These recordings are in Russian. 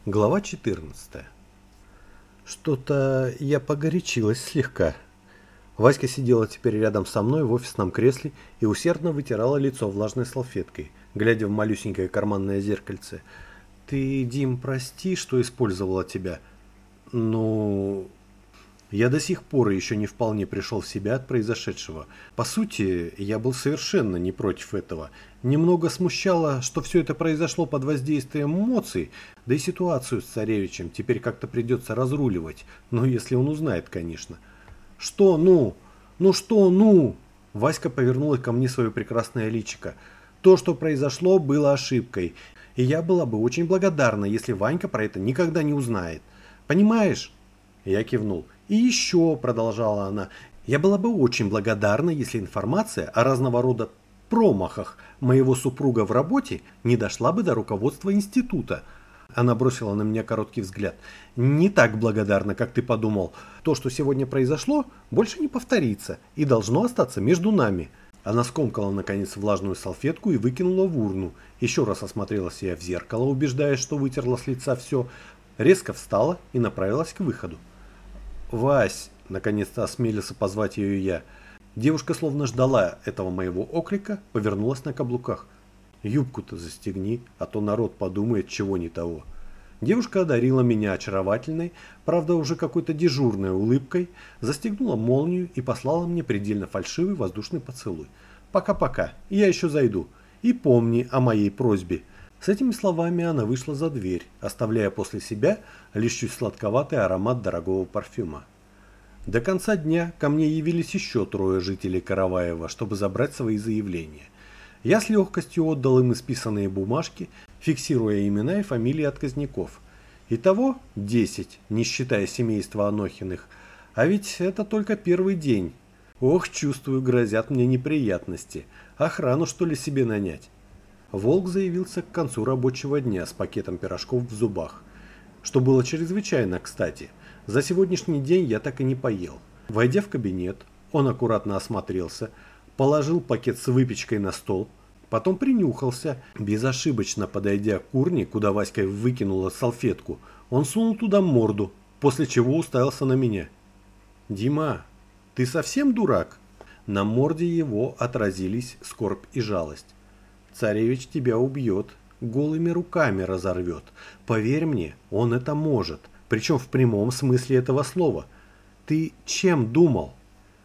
Глава 14. Что-то я погорячилась слегка. Васька сидела теперь рядом со мной в офисном кресле и усердно вытирала лицо влажной салфеткой, глядя в малюсенькое карманное зеркальце. «Ты, Дим, прости, что использовала тебя. Ну...» Я до сих пор еще не вполне пришел в себя от произошедшего. По сути, я был совершенно не против этого. Немного смущало, что все это произошло под воздействием эмоций, да и ситуацию с царевичем теперь как-то придется разруливать. Ну, если он узнает, конечно. «Что ну? Ну что ну?» Васька повернула ко мне свое прекрасное личико. «То, что произошло, было ошибкой. И я была бы очень благодарна, если Ванька про это никогда не узнает. Понимаешь?» Я кивнул. «И еще», — продолжала она, — «я была бы очень благодарна, если информация о разного рода промахах моего супруга в работе не дошла бы до руководства института». Она бросила на меня короткий взгляд. «Не так благодарна, как ты подумал. То, что сегодня произошло, больше не повторится и должно остаться между нами». Она скомкала, наконец, влажную салфетку и выкинула в урну. Еще раз осмотрела себя в зеркало, убеждаясь, что вытерла с лица все. Резко встала и направилась к выходу. «Вась!» – наконец-то осмелился позвать ее я. Девушка словно ждала этого моего оклика, повернулась на каблуках. «Юбку-то застегни, а то народ подумает, чего не того». Девушка одарила меня очаровательной, правда уже какой-то дежурной улыбкой, застегнула молнию и послала мне предельно фальшивый воздушный поцелуй. «Пока-пока, я еще зайду. И помни о моей просьбе». С этими словами она вышла за дверь, оставляя после себя лишь чуть сладковатый аромат дорогого парфюма. До конца дня ко мне явились еще 3 жителей Караваева, чтобы забрать свои заявления. Я с легкостью отдал им исписанные бумажки, фиксируя имена и фамилии отказников. Итого 10, не считая семейства Анохиных. А ведь это только первый день. Ох, чувствую, грозят мне неприятности. Охрану, что ли, себе нанять? Волк заявился к концу рабочего дня с пакетом пирожков в зубах. Что было чрезвычайно кстати. За сегодняшний день я так и не поел. Войдя в кабинет, он аккуратно осмотрелся, положил пакет с выпечкой на стол, потом принюхался, безошибочно подойдя к урне, куда Васька выкинула салфетку, он сунул туда морду, после чего уставился на меня. «Дима, ты совсем дурак?» На морде его отразились скорбь и жалость. «Царевич тебя убьет, голыми руками разорвет. Поверь мне, он это может, причем в прямом смысле этого слова. Ты чем думал?»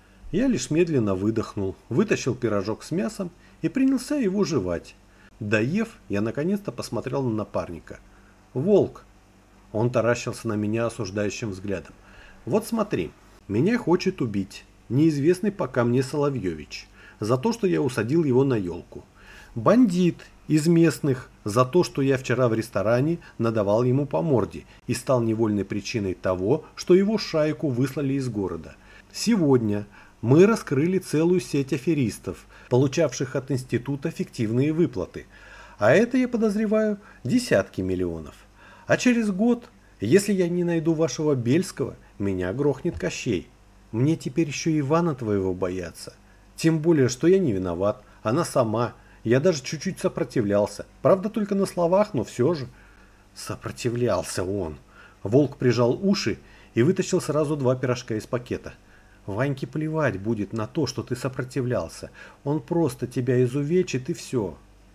Я лишь медленно выдохнул, вытащил пирожок с мясом и принялся его жевать. Доев, я наконец-то посмотрел на напарника. «Волк!» Он таращился на меня осуждающим взглядом. «Вот смотри, меня хочет убить неизвестный пока мне Соловьевич за то, что я усадил его на елку. Бандит из местных за то, что я вчера в ресторане надавал ему по морде и стал невольной причиной того, что его шайку выслали из города. Сегодня мы раскрыли целую сеть аферистов, получавших от института фиктивные выплаты. А это, я подозреваю, десятки миллионов. А через год, если я не найду вашего Бельского, меня грохнет Кощей. Мне теперь еще Ивана твоего бояться. Тем более, что я не виноват, она сама. Я даже чуть-чуть сопротивлялся. Правда, только на словах, но все же. Сопротивлялся он. Волк прижал уши и вытащил сразу 2 пирожка из пакета. Ваньке плевать будет на то, что ты сопротивлялся. Он просто тебя изувечит и все.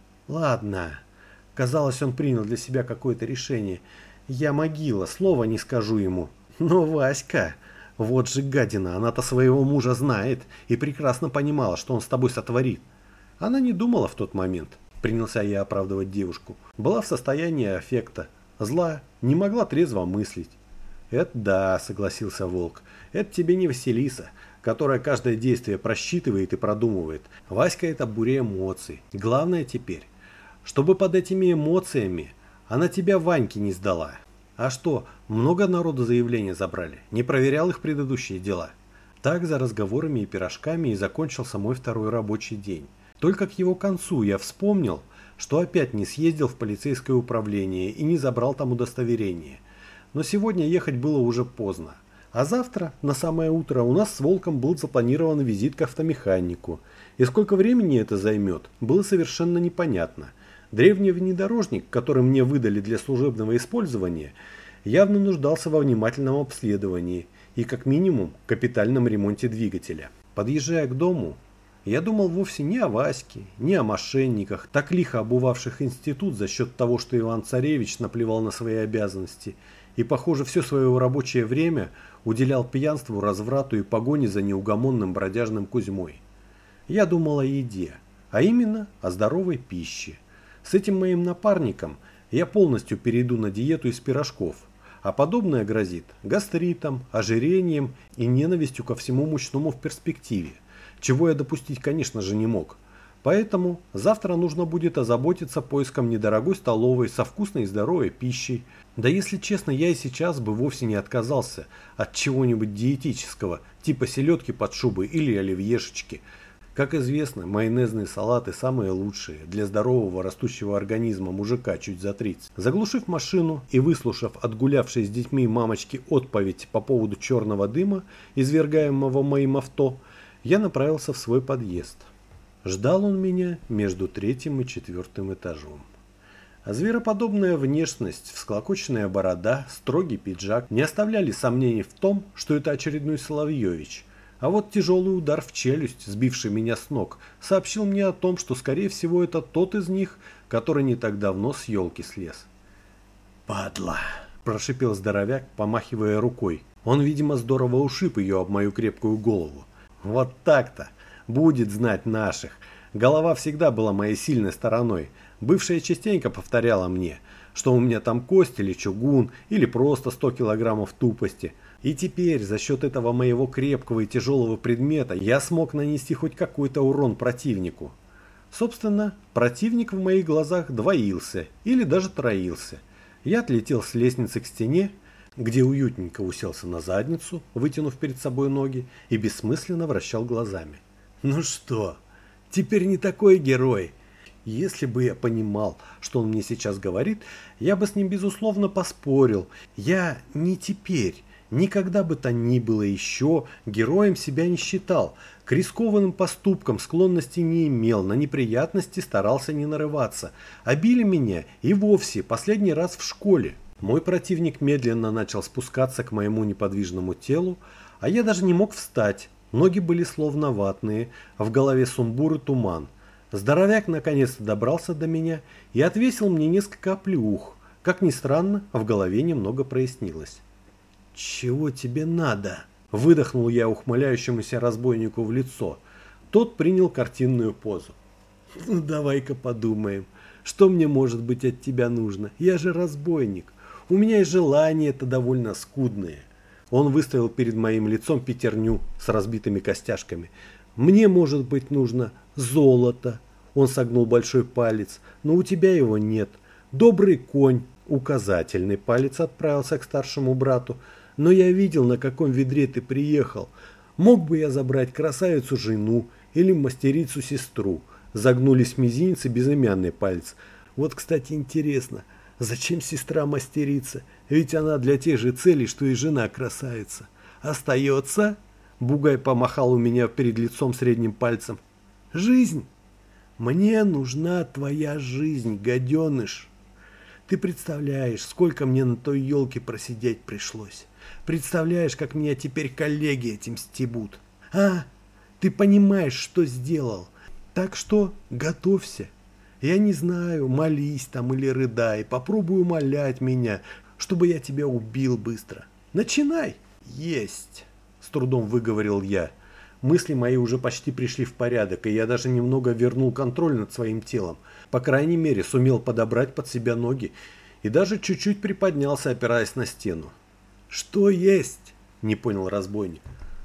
Ладно. Казалось, он принял для себя какое-то решение. Я могила, слова не скажу ему. Но Васька, вот же гадина, она-то своего мужа знает и прекрасно понимала, что он с тобой сотворит. Она не думала в тот момент, принялся я оправдывать девушку. Была в состоянии аффекта, зла, не могла трезво мыслить. «Это да», — согласился Волк, — «это тебе не Василиса, которая каждое действие просчитывает и продумывает. Васька — это буря эмоций. Главное теперь, чтобы под этими эмоциями она тебя Ваньке не сдала. А что, много народу заявления забрали? Не проверял их предыдущие дела?» Так за разговорами и пирожками и закончился мой 2-й рабочий день. Только к его концу я вспомнил, что опять не съездил в полицейское управление и не забрал там удостоверение. Но сегодня ехать было уже поздно. А завтра, на самое утро, у нас с Волком был запланирован визит к автомеханику. И сколько времени это займет, было совершенно непонятно. Древний внедорожник, который мне выдали для служебного использования, явно нуждался во внимательном обследовании и как минимум капитальном ремонте двигателя. Подъезжая к дому, я думал вовсе не о Ваське, не о мошенниках, так лихо обувавших институт за счет того, что Иван-Царевич наплевал на свои обязанности и, похоже, все свое рабочее время уделял пьянству, разврату и погоне за неугомонным бродяжным Кузьмой. Я думал о еде, а именно о здоровой пище. С этим моим напарником я полностью перейду на диету из пирожков, а подобное грозит гастритом, ожирением и ненавистью ко всему мучному в перспективе, чего я допустить, конечно же, не мог. Поэтому завтра нужно будет озаботиться поиском недорогой столовой со вкусной и здоровой пищей. Да если честно, я и сейчас бы вовсе не отказался от чего-нибудь диетического, типа селедки под шубой или оливьешечки. Как известно, майонезные салаты самые лучшие для здорового растущего организма мужика чуть за 30. Заглушив машину и выслушав отгулявшей с детьми мамочки отповедь по поводу черного дыма, извергаемого моим авто, я направился в свой подъезд. Ждал он меня между 3-м и 4-м этажом. А звероподобная внешность, всклокоченная борода, строгий пиджак не оставляли сомнений в том, что это очередной Соловьевич. А вот тяжелый удар в челюсть, сбивший меня с ног, сообщил мне о том, что, скорее всего, это тот из них, который не так давно с елки слез. «Падла!» – прошипел здоровяк, помахивая рукой. Он, видимо, здорово ушиб ее об мою крепкую голову. «Вот так-то! Будет знать наших! Голова всегда была моей сильной стороной. Бывшая частенько повторяла мне, что у меня там кость или чугун, или просто 100 килограммов тупости». И теперь за счет этого моего крепкого и тяжелого предмета я смог нанести хоть какой-то урон противнику. Собственно, противник в моих глазах двоился или даже троился. Я отлетел с лестницы к стене, где уютненько уселся на задницу, вытянув перед собой ноги, и бессмысленно вращал глазами. Ну что, теперь не такой герой. Если бы я понимал, что он мне сейчас говорит, я бы с ним безусловно поспорил. Я не теперь. Никогда бы то ни было еще героем себя не считал, к рискованным поступкам склонности не имел, на неприятности старался не нарываться. А били меня и вовсе последний раз в школе. Мой противник медленно начал спускаться к моему неподвижному телу, а я даже не мог встать. Ноги были словно ватные, а в голове сумбур и туман. Здоровяк наконец-то добрался до меня и отвесил мне несколько оплеух. Как ни странно, в голове немного прояснилось. «Чего тебе надо?» – выдохнул я ухмыляющемуся разбойнику в лицо. Тот принял картинную позу. «Ну давай-ка подумаем, что мне может быть от тебя нужно? Я же разбойник. У меня и желания-то довольно скудные». Он выставил перед моим лицом пятерню с разбитыми костяшками. «Мне, может быть, нужно золото». Он согнул большой палец, но у тебя его нет. «Добрый конь». Указательный палец отправился к старшему брату. «Но я видел, на каком ведре ты приехал. Мог бы я забрать красавицу-жену или мастерицу-сестру?» Загнулись мизинец и безымянный палец. «Вот, кстати, интересно, зачем сестра-мастерица? Ведь она для тех же целей, что и жена-красавица. Остается?» Бугай помахал у меня перед лицом средним пальцем. «Жизнь? Мне нужна твоя жизнь, гаденыш. Ты представляешь, сколько мне на той елке просидеть пришлось. Представляешь, как меня теперь коллеги этим стебут. А? Ты понимаешь, что сделал. Так что готовься. Я не знаю, молись там или рыдай. Попробуй умолять меня, чтобы я тебя убил быстро. Начинай!» «Есть!» – с трудом выговорил я. Мысли мои уже почти пришли в порядок, и я даже немного вернул контроль над своим телом. По крайней мере, сумел подобрать под себя ноги и даже чуть-чуть приподнялся, опираясь на стену. «Что есть?» – не понял разбойник.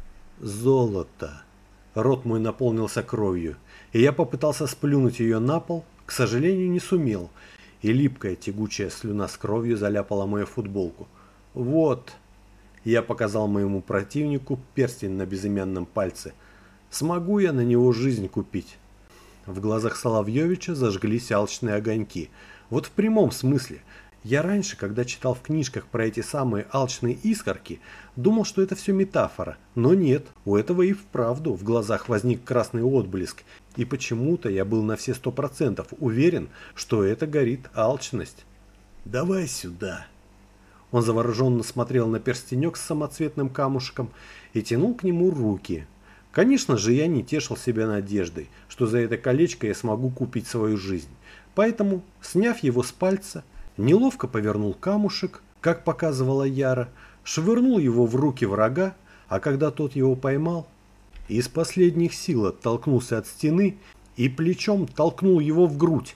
«Золото». Рот мой наполнился кровью, и я попытался сплюнуть ее на пол, к сожалению, не сумел, и липкая тягучая слюна с кровью заляпала мою футболку. «Вот». Я показал моему противнику перстень на безымянном пальце. «Смогу я на него жизнь купить?» В глазах Соловьевича зажглись алчные огоньки. Вот в прямом смысле. Я раньше, когда читал в книжках про эти самые алчные искорки, думал, что это все метафора. Но нет, у этого и вправду в глазах возник красный отблеск. И почему-то я был на все 100% уверен, что это горит алчность. «Давай сюда!» Он завороженно смотрел на перстенек с самоцветным камушком и тянул к нему руки. Конечно же, я не тешил себя надеждой, что за это колечко я смогу купить свою жизнь. Поэтому, сняв его с пальца, неловко повернул камушек, как показывала Яра, швырнул его в руки врага, а когда тот его поймал, из последних сил оттолкнулся от стены и плечом толкнул его в грудь.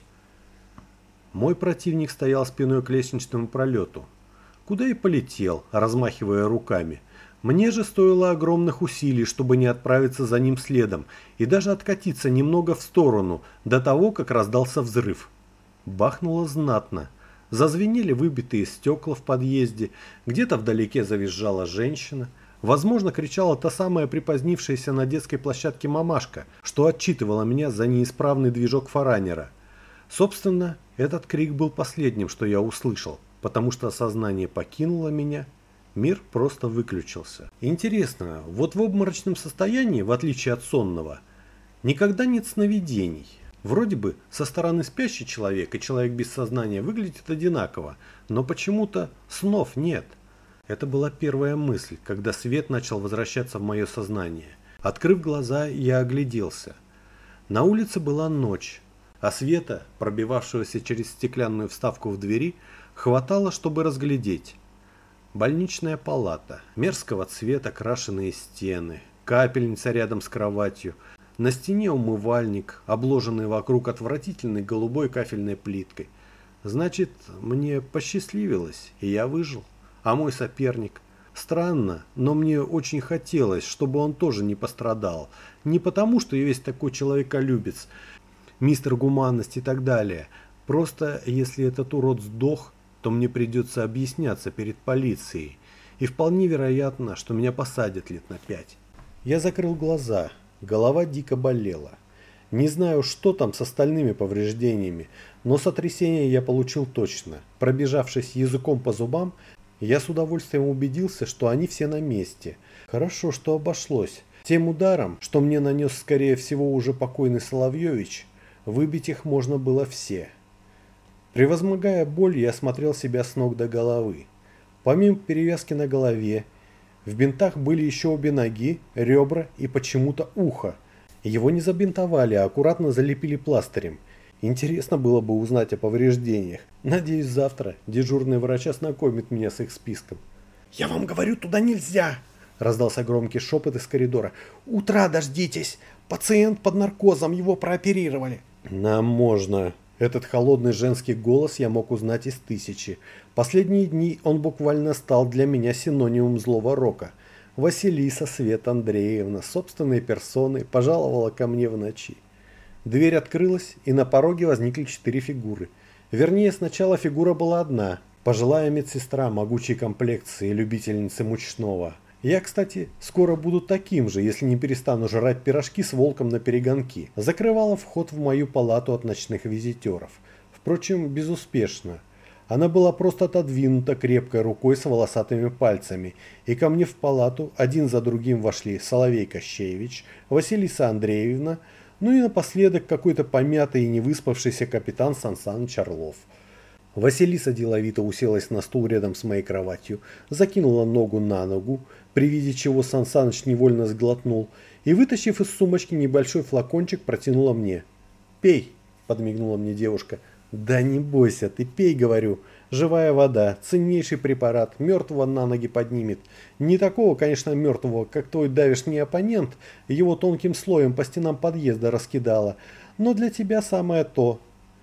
Мой противник стоял спиной к лестничному пролету, куда и полетел, размахивая руками. Мне же стоило огромных усилий, чтобы не отправиться за ним следом и даже откатиться немного в сторону до того, как раздался взрыв. Бахнуло знатно. Зазвенели выбитые стекла в подъезде, где-то вдалеке завизжала женщина. Возможно, кричала та самая припозднившаяся на детской площадке мамашка, что отчитывала меня за неисправный движок фаранера. Собственно, этот крик был последним, что я услышал, потому что сознание покинуло меня, мир просто выключился. Интересно, вот в обморочном состоянии, в отличие от сонного, никогда нет сновидений. Вроде бы со стороны спящий человек и человек без сознания выглядят одинаково, но почему-то снов нет. Это была первая мысль, когда свет начал возвращаться в мое сознание. Открыв глаза, я огляделся. На улице была ночь, а света, пробивавшегося через стеклянную вставку в двери, хватало, чтобы разглядеть. Больничная палата, мерзкого цвета крашеные стены, капельница рядом с кроватью, на стене умывальник, обложенный вокруг отвратительной голубой кафельной плиткой. Значит, мне посчастливилось, и я выжил. А мой соперник? Странно, но мне очень хотелось, чтобы он тоже не пострадал. Не потому, что я весь такой человеколюбец, мистер гуманность и так далее. Просто, если этот урод сдох, то мне придется объясняться перед полицией. И вполне вероятно, что меня посадят лет на 5. Я закрыл глаза. Голова дико болела. Не знаю, что там с остальными повреждениями, но сотрясение я получил точно. Пробежавшись языком по зубам, я с удовольствием убедился, что они все на месте. Хорошо, что обошлось. Тем ударом, что мне нанес, скорее всего, уже покойный Соловьевич, выбить их можно было все. Превозмогая боль, я осмотрел себя с ног до головы. Помимо перевязки на голове, в бинтах были еще обе ноги, ребра и почему-то ухо. Его не забинтовали, а аккуратно залепили пластырем. Интересно было бы узнать о повреждениях. Надеюсь, завтра дежурный врач ознакомит меня с их списком. «Я вам говорю, туда нельзя!» – раздался громкий шепот из коридора. «Утра дождитесь! Пациент под наркозом, его прооперировали!» «Нам можно!» Этот холодный женский голос я мог узнать из тысячи. Последние дни он буквально стал для меня синонимом злого рока. Василиса Света Андреевна собственной персоной пожаловала ко мне в ночи. Дверь открылась, и на пороге возникли 4 фигуры. Вернее, сначала фигура была одна. Пожилая медсестра могучей комплекции, любительница мучного. Я, кстати, скоро буду таким же, если не перестану жрать пирожки с волком на перегонки. Закрывала вход в мою палату от ночных визитеров. Впрочем, безуспешно. Она была просто отодвинута крепкой рукой с волосатыми пальцами, и ко мне в палату один за другим вошли Соловей Кощеевич, Василиса Андреевна, ну и напоследок какой-то помятый и невыспавшийся капитан Сан Саныч Орлов. Василиса деловито уселась на стул рядом с моей кроватью, закинула ногу на ногу, при виде чего Сан Саныч невольно сглотнул, и, вытащив из сумочки небольшой флакончик, протянула мне. «Пей», – подмигнула мне девушка. «Да не бойся, ты пей, говорю. Живая вода, ценнейший препарат, мертвого на ноги поднимет. Не такого, конечно, мертвого, как твой давешний оппонент, его тонким слоем по стенам подъезда раскидала, но для тебя самое то».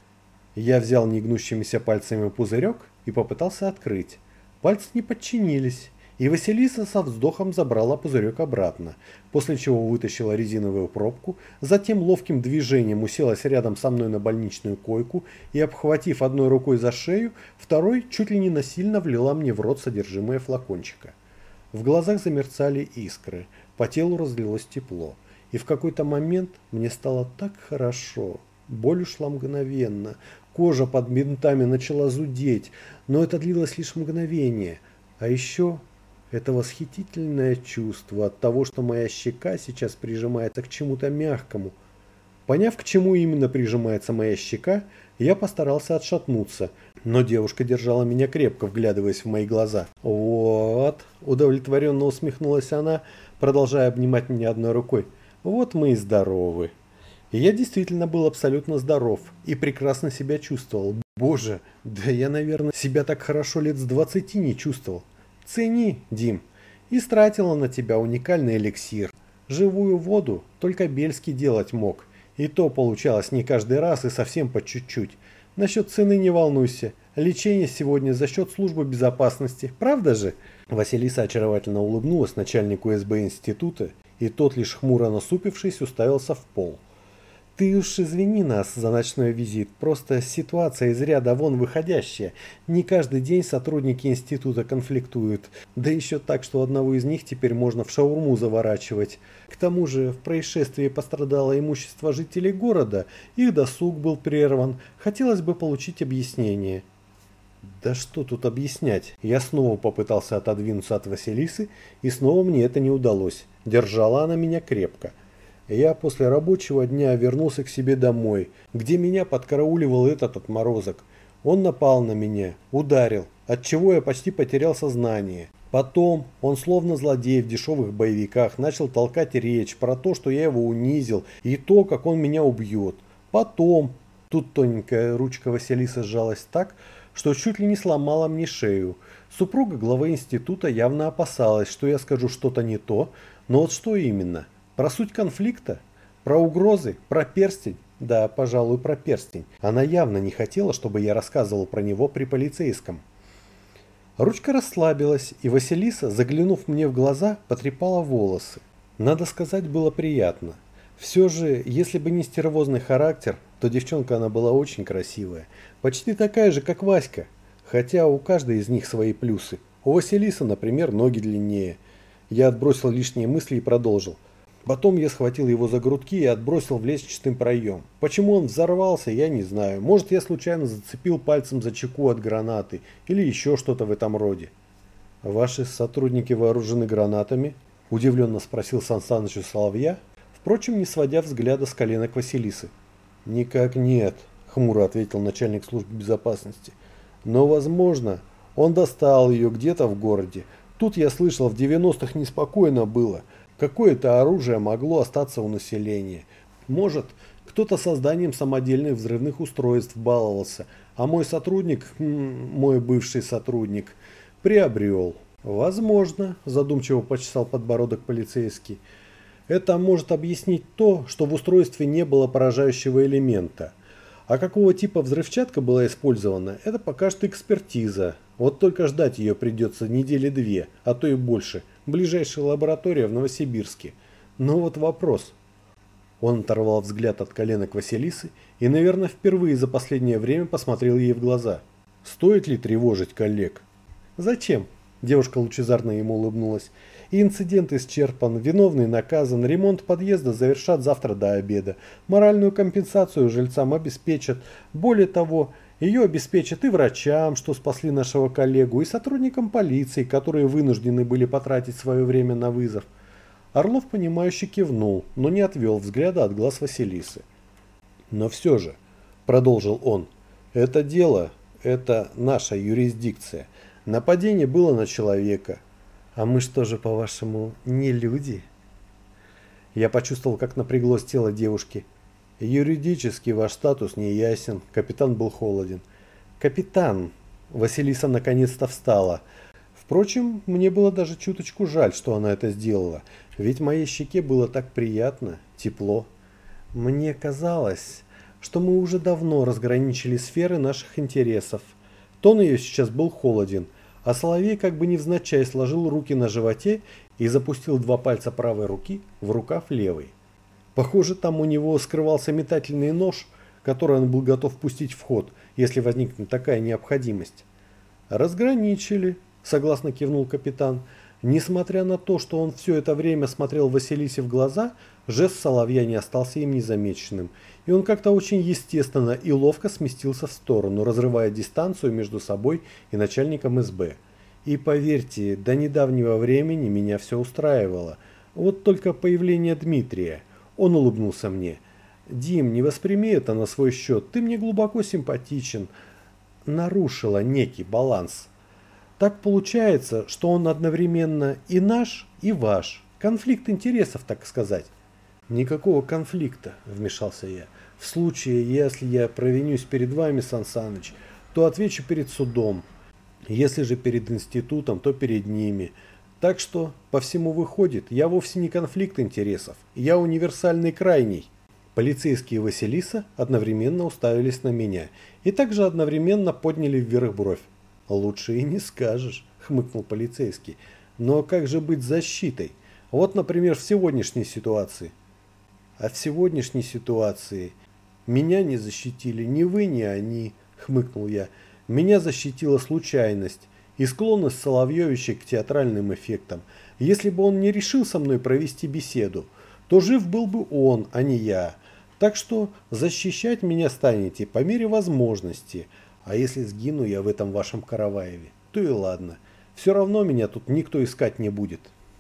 Я взял негнущимися пальцами пузырек и попытался открыть. Пальцы не подчинились, и Василиса со вздохом забрала пузырек обратно, после чего вытащила резиновую пробку, затем ловким движением уселась рядом со мной на больничную койку и, обхватив одной рукой за шею, второй чуть ли не насильно влила мне в рот содержимое флакончика. В глазах замерцали искры, по телу разлилось тепло, и в какой-то момент мне стало так хорошо. Боль ушла мгновенно, Кожа под бинтами начала зудеть, но это длилось лишь мгновение. А еще это восхитительное чувство от того, что моя щека сейчас прижимается к чему-то мягкому. Поняв, к чему именно прижимается моя щека, я постарался отшатнуться, но девушка держала меня крепко, вглядываясь в мои глаза. «Вот», – удовлетворенно усмехнулась она, продолжая обнимать меня одной рукой. «Вот мы и здоровы». И я действительно был абсолютно здоров и прекрасно себя чувствовал. Боже, да я, наверное, себя так хорошо лет с 20 не чувствовал. Цени, Дим. Истратила на тебя уникальный эликсир. Живую воду только Бельский делать мог. И то получалось не каждый раз и совсем по чуть-чуть. Насчет цены не волнуйся. Лечение сегодня за счет службы безопасности. Правда же? Василиса очаровательно улыбнулась начальнику СБ института, и тот, лишь хмуро насупившись, уставился в пол. «Ты уж извини нас за ночной визит, просто ситуация из ряда вон выходящая. Не каждый день сотрудники института конфликтуют, да еще так, что одного из них теперь можно в шаурму заворачивать. К тому же в происшествии пострадало имущество жителей города, их досуг был прерван, хотелось бы получить объяснение». «Да что тут объяснять?» Я снова попытался отодвинуться от Василисы, и снова мне это не удалось. Держала она меня крепко. Я после рабочего дня вернулся к себе домой, где меня подкарауливал этот отморозок. Он напал на меня, ударил, отчего я почти потерял сознание. Потом он, словно злодей в дешевых боевиках, начал толкать речь про то, что я его унизил, и то, как он меня убьет. Потом... Тут тоненькая ручка Василисы сжалась так, что чуть ли не сломала мне шею. Супруга главы института явно опасалась, что я скажу что-то не то, но вот что именно? Про суть конфликта? Про угрозы? Про перстень? Да, пожалуй, про перстень. Она явно не хотела, чтобы я рассказывал про него при полицейском. Ручка расслабилась, и Василиса, заглянув мне в глаза, потрепала волосы. Надо сказать, было приятно. Все же, если бы не стервозный характер, то девчонка она была очень красивая. Почти такая же, как Васька. Хотя у каждой из них свои плюсы. У Василисы, например, ноги длиннее. Я отбросил лишние мысли и продолжил. Потом я схватил его за грудки и отбросил в лестничный проем. Почему он взорвался, я не знаю. Может, я случайно зацепил пальцем за чеку от гранаты или еще что-то в этом роде. «Ваши сотрудники вооружены гранатами?» – удивленно спросил Сан Саныч у Соловья, впрочем, не сводя взгляда с коленок Василисы. «Никак нет», – хмуро ответил начальник службы безопасности. «Но, возможно, он достал ее где-то в городе. Тут, я слышал, в 90-х неспокойно было. Какое-то оружие могло остаться у населения. Может, кто-то созданием самодельных взрывных устройств баловался, а мой сотрудник, мой бывший сотрудник, приобрел». «Возможно», – задумчиво почесал подбородок полицейский. «Это может объяснить то, что в устройстве не было поражающего элемента. А какого типа взрывчатка была использована, это покажет экспертиза. Вот только ждать ее придется недели 2, а то и больше. Ближайшая лаборатория в Новосибирске. Но вот вопрос». Он оторвал взгляд от коленок Василисы и, наверное, впервые за последнее время посмотрел ей в глаза. «Стоит ли тревожить коллег?» «Зачем?» – девушка лучезарно ему улыбнулась. «Инцидент исчерпан, виновный наказан, ремонт подъезда завершат завтра до обеда. Моральную компенсацию жильцам обеспечат. Более того, ее обеспечат и врачам, что спасли нашего коллегу, и сотрудникам полиции, которые вынуждены были потратить свое время на вызов». Орлов, понимающе кивнул, но не отвел взгляда от глаз Василисы. «Но все же», – продолжил он, – «это дело, это наша юрисдикция. Нападение было на человека. А мы что же, по-вашему, не люди?» Я почувствовал, как напряглось тело девушки. «Юридически ваш статус не ясен», – капитан был холоден. «Капитан!» – Василиса наконец-то встала. Впрочем, мне было даже чуточку жаль, что она это сделала, ведь моей щеке было так приятно, тепло. Мне казалось, что мы уже давно разграничили сферы наших интересов. Тон ее сейчас был холоден, а Соловей как бы невзначай сложил руки на животе и запустил 2 пальца правой руки в рукав левой. Похоже, там у него скрывался метательный нож, который он был готов пустить в ход, если возникнет такая необходимость. «Разграничили», — согласно кивнул капитан. Несмотря на то, что он все это время смотрел Василисе в глаза, жест соловья не остался им незамеченным, и он как-то очень естественно и ловко сместился в сторону, разрывая дистанцию между собой и начальником СБ. И поверьте, до недавнего времени меня все устраивало. Вот только появление Дмитрия. Он улыбнулся мне. «Дим, не восприми это на свой счет, ты мне глубоко симпатичен». Нарушила некий баланс. Так получается, что он одновременно и наш, и ваш. Конфликт интересов, так сказать. Никакого конфликта, вмешался я. В случае, если я провинюсь перед вами, Сан Саныч, то отвечу перед судом. Если же перед институтом, то перед ними. Так что, по всему выходит, я вовсе не конфликт интересов. Я универсальный крайний. Полицейские и Василиса одновременно уставились на меня и также одновременно подняли вверх бровь. «Лучше и не скажешь», — хмыкнул полицейский. «Но как же быть с защитой? Вот, например, в сегодняшней ситуации». «А в сегодняшней ситуации меня не защитили ни вы, ни они», — хмыкнул я. «Меня защитила случайность и склонность Соловьевича к театральным эффектам. Если бы он не решил со мной провести беседу, то жив был бы он, а не я. Так что защищать меня станете по мере возможности». А если сгину я в этом вашем караваеве, то и ладно. Все равно меня тут никто искать не будет.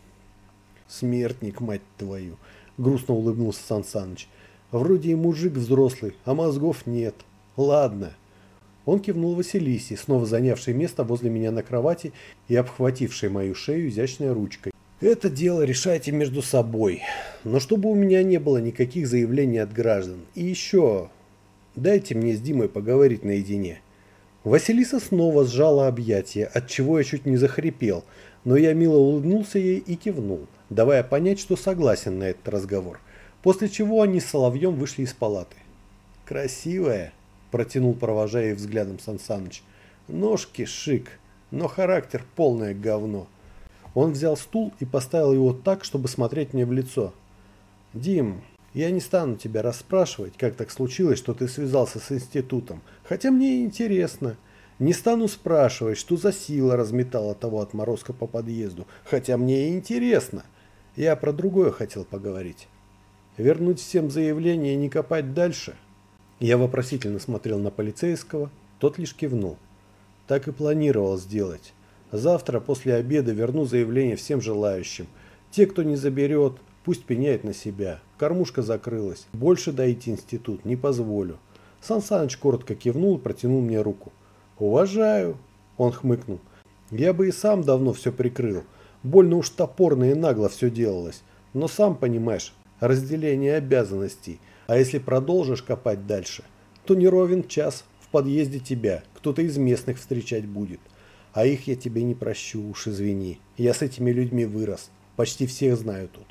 Смертник, мать твою, грустно улыбнулся Сан Саныч. Вроде и мужик взрослый, а мозгов нет. Ладно. Он кивнул Василисе, снова занявшей место возле меня на кровати и обхватившей мою шею изящной ручкой. Это дело решайте между собой. Но чтобы у меня не было никаких заявлений от граждан. И еще, дайте мне с Димой поговорить наедине. Василиса снова сжала объятия, отчего я чуть не захрипел, но я мило улыбнулся ей и кивнул, давая понять, что согласен на этот разговор, после чего они с Соловьем вышли из палаты. «Красивая», – протянул, провожая их взглядом Сан Саныч. «Ножки шик, но характер полное говно». Он взял стул и поставил его так, чтобы смотреть мне в лицо. «Дим, я не стану тебя расспрашивать, как так случилось, что ты связался с институтом, хотя мне и интересно. Не стану спрашивать, что за сила разметала того отморозка по подъезду, хотя мне и интересно. Я про другое хотел поговорить. Вернуть всем заявление и не копать дальше?» Я вопросительно смотрел на полицейского, тот лишь кивнул. Так и планировал сделать. Завтра после обеда верну заявление всем желающим. Те, кто не заберет, пусть пеняет на себя. Кормушка закрылась. Больше доить институт не позволю. Сан Саныч коротко кивнул и протянул мне руку. «Уважаю», – он хмыкнул. «Я бы и сам давно все прикрыл. Больно уж топорно и нагло все делалось. Но сам понимаешь, разделение обязанностей. А если продолжишь копать дальше, то не ровен час в подъезде тебя кто-то из местных встречать будет. А их я тебе не прощу, уж извини. Я с этими людьми вырос. Почти всех знаю тут».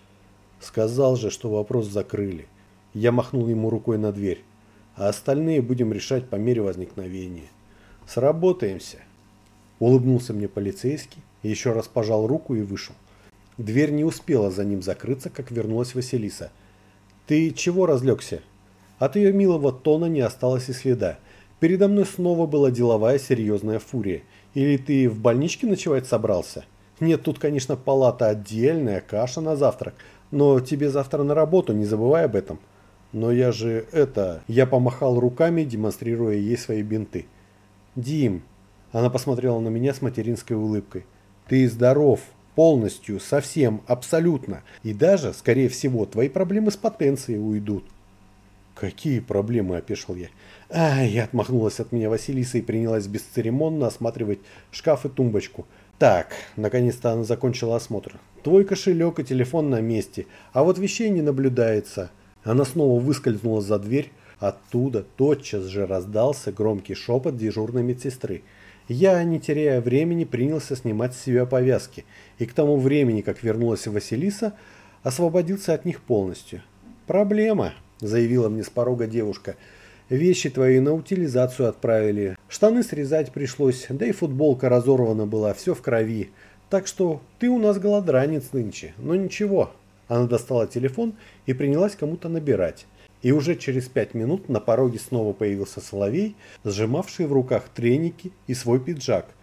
Сказал же, что вопрос закрыли. Я махнул ему рукой на дверь. А остальные будем решать по мере возникновения. Сработаемся. Улыбнулся мне полицейский, еще раз пожал руку и вышел. Дверь не успела за ним закрыться, как вернулась Василиса. «Ты чего разлегся?» От ее милого тона не осталось и следа. Передо мной снова была деловая серьезная фурия. «Или ты в больничке ночевать собрался?» «Нет, тут, конечно, палата отдельная, каша на завтрак. Но тебе завтра на работу, не забывай об этом». «Но я же это...» Я помахал руками, демонстрируя ей свои бинты. «Дим...» Она посмотрела на меня с материнской улыбкой. «Ты здоров. Полностью, совсем, абсолютно. И даже, скорее всего, твои проблемы с потенцией уйдут». «Какие проблемы?» – опешил я. «Ай!» – отмахнулась от меня Василиса и принялась бесцеремонно осматривать шкаф и тумбочку. «Так», – наконец-то она закончила осмотр. «Твой кошелек и телефон на месте, а вот вещей не наблюдается». Она снова выскользнула за дверь. Оттуда тотчас же раздался громкий шепот дежурной медсестры. Я, не теряя времени, принялся снимать с себя повязки, и к тому времени, как вернулась Василиса, освободился от них полностью. «Проблема», – заявила мне с порога девушка. «Вещи твои на утилизацию отправили. Штаны срезать пришлось, да и футболка разорвана была, все в крови. Так что ты у нас голодранец нынче, но ничего». Она достала телефон и принялась кому-то набирать. И уже через 5 минут на пороге снова появился Соловей, сжимавший в руках треники и свой пиджак,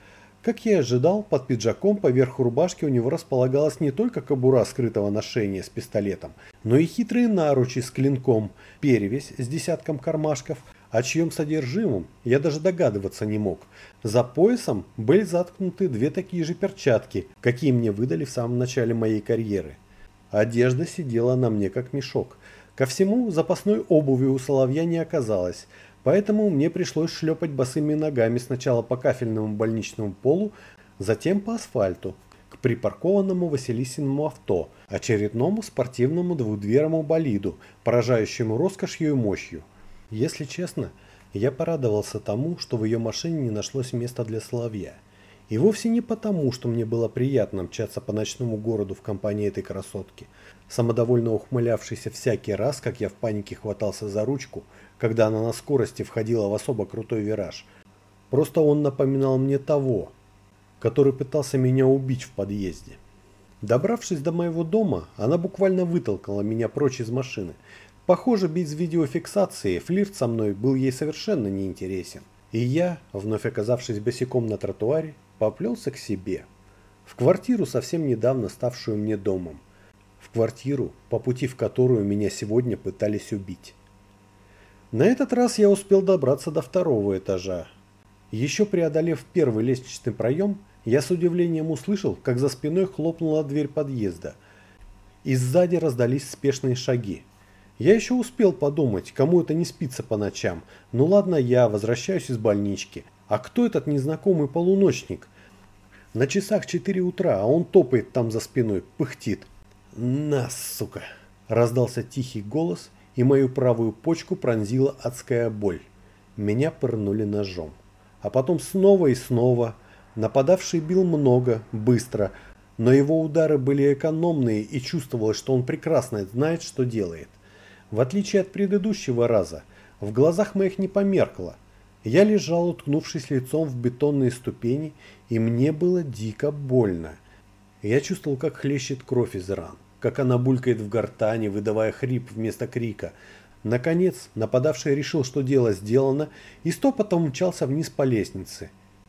Как я и ожидал, под пиджаком поверх рубашки у него располагалась не только кобура скрытого ношения с пистолетом, но и хитрые наручи с клинком, перевязь с десятком кармашков, о чьем содержимом я даже догадываться не мог. За поясом были заткнуты две такие же перчатки, какие мне выдали в самом начале моей карьеры. Одежда сидела на мне как мешок. Ко всему, запасной обуви у соловья не оказалось, поэтому мне пришлось шлепать босыми ногами сначала по кафельному больничному полу, затем по асфальту, к припаркованному Василисиному авто, очередному спортивному двухдверному болиду, поражающему роскошью и мощью. Если честно, я порадовался тому, что в ее машине не нашлось места для соловья. И вовсе не потому, что мне было приятно мчаться по ночному городу в компании этой красотки, самодовольно ухмылявшейся всякий раз, как я в панике хватался за ручку, когда она на скорости входила в особо крутой вираж. Просто он напоминал мне того, который пытался меня убить в подъезде. Добравшись до моего дома, она буквально вытолкала меня прочь из машины. Похоже, без видеофиксации флирт со мной был ей совершенно неинтересен. И я, вновь оказавшись босиком на тротуаре, поплелся к себе. В квартиру, совсем недавно ставшую мне домом. В квартиру, по пути в которую меня сегодня пытались убить. На этот раз я успел добраться до второго этажа. Еще преодолев первый лестничный проем, я с удивлением услышал, как за спиной хлопнула дверь подъезда. И сзади раздались спешные шаги. Я еще успел подумать, кому это не спится по ночам. Ну ладно, я возвращаюсь из больнички. А кто этот незнакомый полуночник? На часах 4 утра, а он топает там за спиной, пыхтит. «На, сука!» Раздался тихий голос, и мою правую почку пронзила адская боль. Меня пырнули ножом. А потом снова и снова. Нападавший бил много, быстро, но его удары были экономные, и чувствовалось, что он прекрасно знает, что делает. В отличие от предыдущего раза, в глазах моих не померкло. Я лежал, уткнувшись лицом в бетонные ступени, и мне было дико больно. Я чувствовал, как хлещет кровь из ран, как она булькает в гортани, выдавая хрип вместо крика. Наконец, нападавший решил, что дело сделано, и стопотом умчался вниз по лестнице.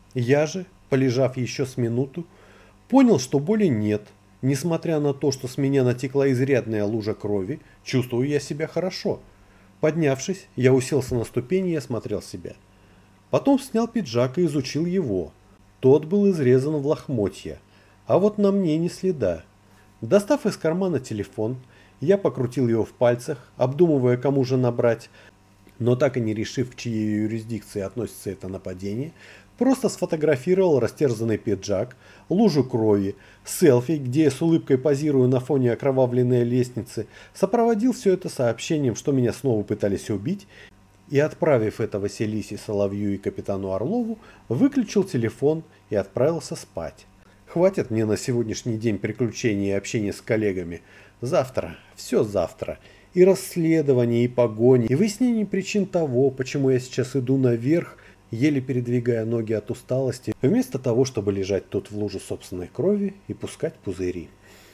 Я же, полежав еще с минуту, понял, что боли нет. Несмотря на то, что с меня натекла изрядная лужа крови, чувствую я себя хорошо. Поднявшись, я уселся на ступени и осмотрел себя. Потом снял пиджак и изучил его. Тот был изрезан в лохмотья, а вот на мне ни следа. Достав из кармана телефон, я покрутил его в пальцах, обдумывая, кому же набрать, но так и не решив, к чьей юрисдикции относится это нападение, просто сфотографировал растерзанный пиджак, лужу крови, селфи, где я с улыбкой позирую на фоне окровавленной лестницы, сопроводил все это сообщением, что меня снова пытались убить, и, отправив это Василисе, Соловью и капитану Орлову, выключил телефон и отправился спать. Хватит мне на сегодняшний день приключений и общения с коллегами. Завтра, все завтра. И расследование, и погони, и выяснение причин того, почему я сейчас иду наверх, еле передвигая ноги от усталости, вместо того, чтобы лежать тут в луже собственной крови и пускать пузыри.